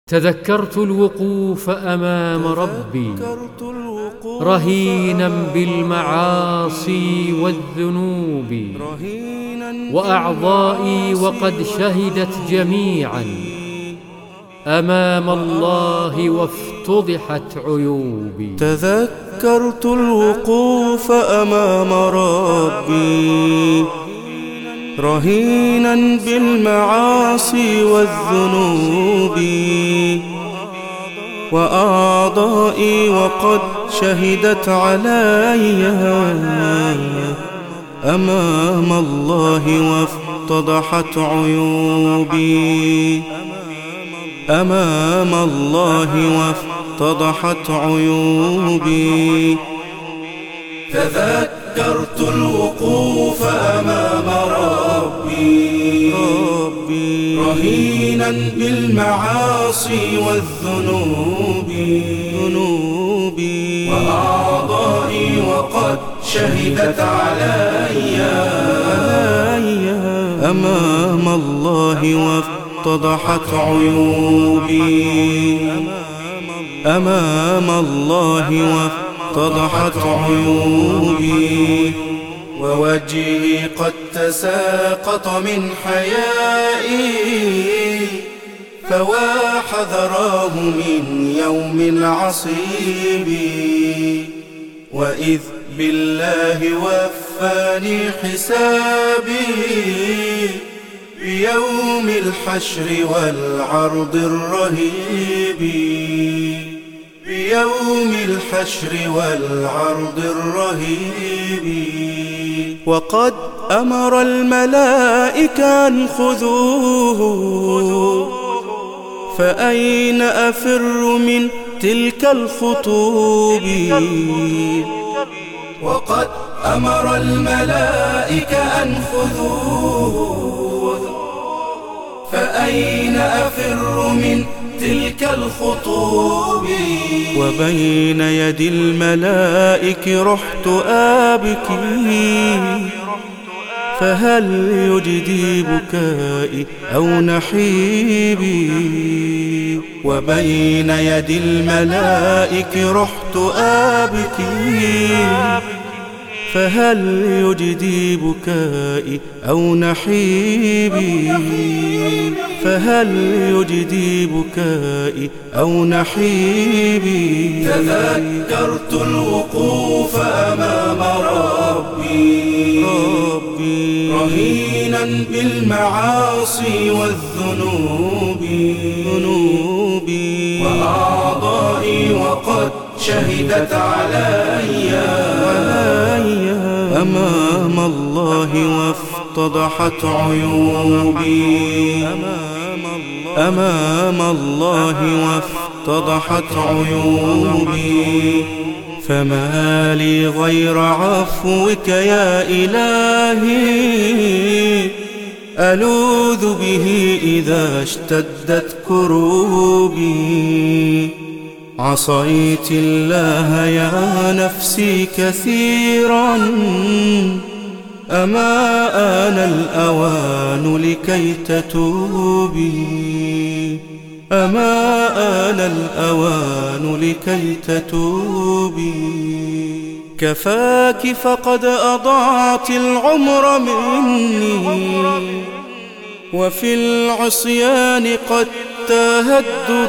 تذكرت الوقوف أمام ربي رهينا بالمعاصي والذنوب، وأعضائي وقد شهدت جميعا أمام الله وافتضحت عيوبي. تذكرت الوقوف أمام ربي رهينا بالمعاصي والذنوب، وأعضائي وقد شهدت علي أمام الله وافتضحت عيوبي، أمام الله وافتضحت عيوبي. تذكرت الوقوف أمام ربي رهينا بالمعاصي والذنوب، وأعضائي وقد شهدت علي أمام الله وافتضحت عيوبي، أمام الله وافتضحت عيوبي. ووجهي قد تساقط من حيائي، فوا حذراه من يوم العصيب، وإذ بالله وفاني حسابي بيوم الحشر والعرض الرهيب، بيوم الحشر والعرض الرهيب. وقد أمر الملائكة أن خذوه، فأين أفر من تلك الخطوب؟ وقد أمر الملائكة أن خذوه، فأين أفر من تلك الخطوب؟ وبين يدي الملائك رحت آبكي، فهل يجدي بكائي أو نحيبي؟ وبين يدي الملائك رحت آبكي، فهل يجدي بكائي أو نحيبي؟ فهل يجدي بكائي أو نحيبي؟ تذكرت الوقوف أمام ربي رهينا بالمعاصي والذنوب، وأعضائي وقد شهدت علي أمام الله وافتضحت عيوبي، أمام الله وافتضحت عيوبي. فما لي غير عفوك يا إلهي، ألوذ به إذا اشتدت كروبي. عصيت الله يا نفسي كثيرا، أما آن الأوان لكي تتوبي، أما آن الأوان لكي تتوبي. كفاك فقد أضعت العمر مني، وفي العصيان قد تاهت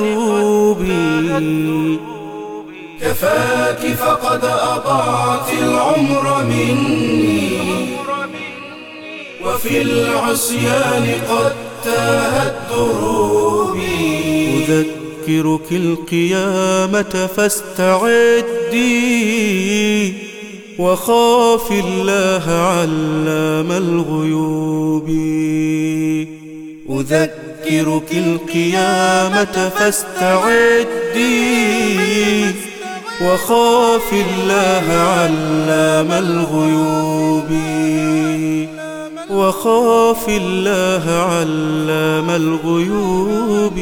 دروبي. كفاك فقد أضعت العمر مني، وفي العصيان قد تاهت دروبي. أذكرك القيامة فاستعدي، وخاف الله علام الغيوب. أذكرك القيامة فاستعدي، وخاف الله علام الغيوب. وخاف الله علام الغيوب.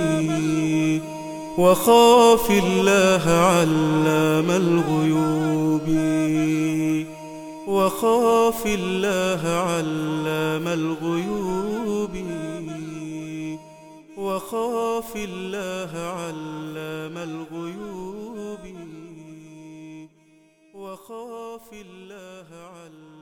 وخاف الله علام الغيوب. وخاف الله علام الغيوب. وخاف الله علام الغيوب وخاف الله علام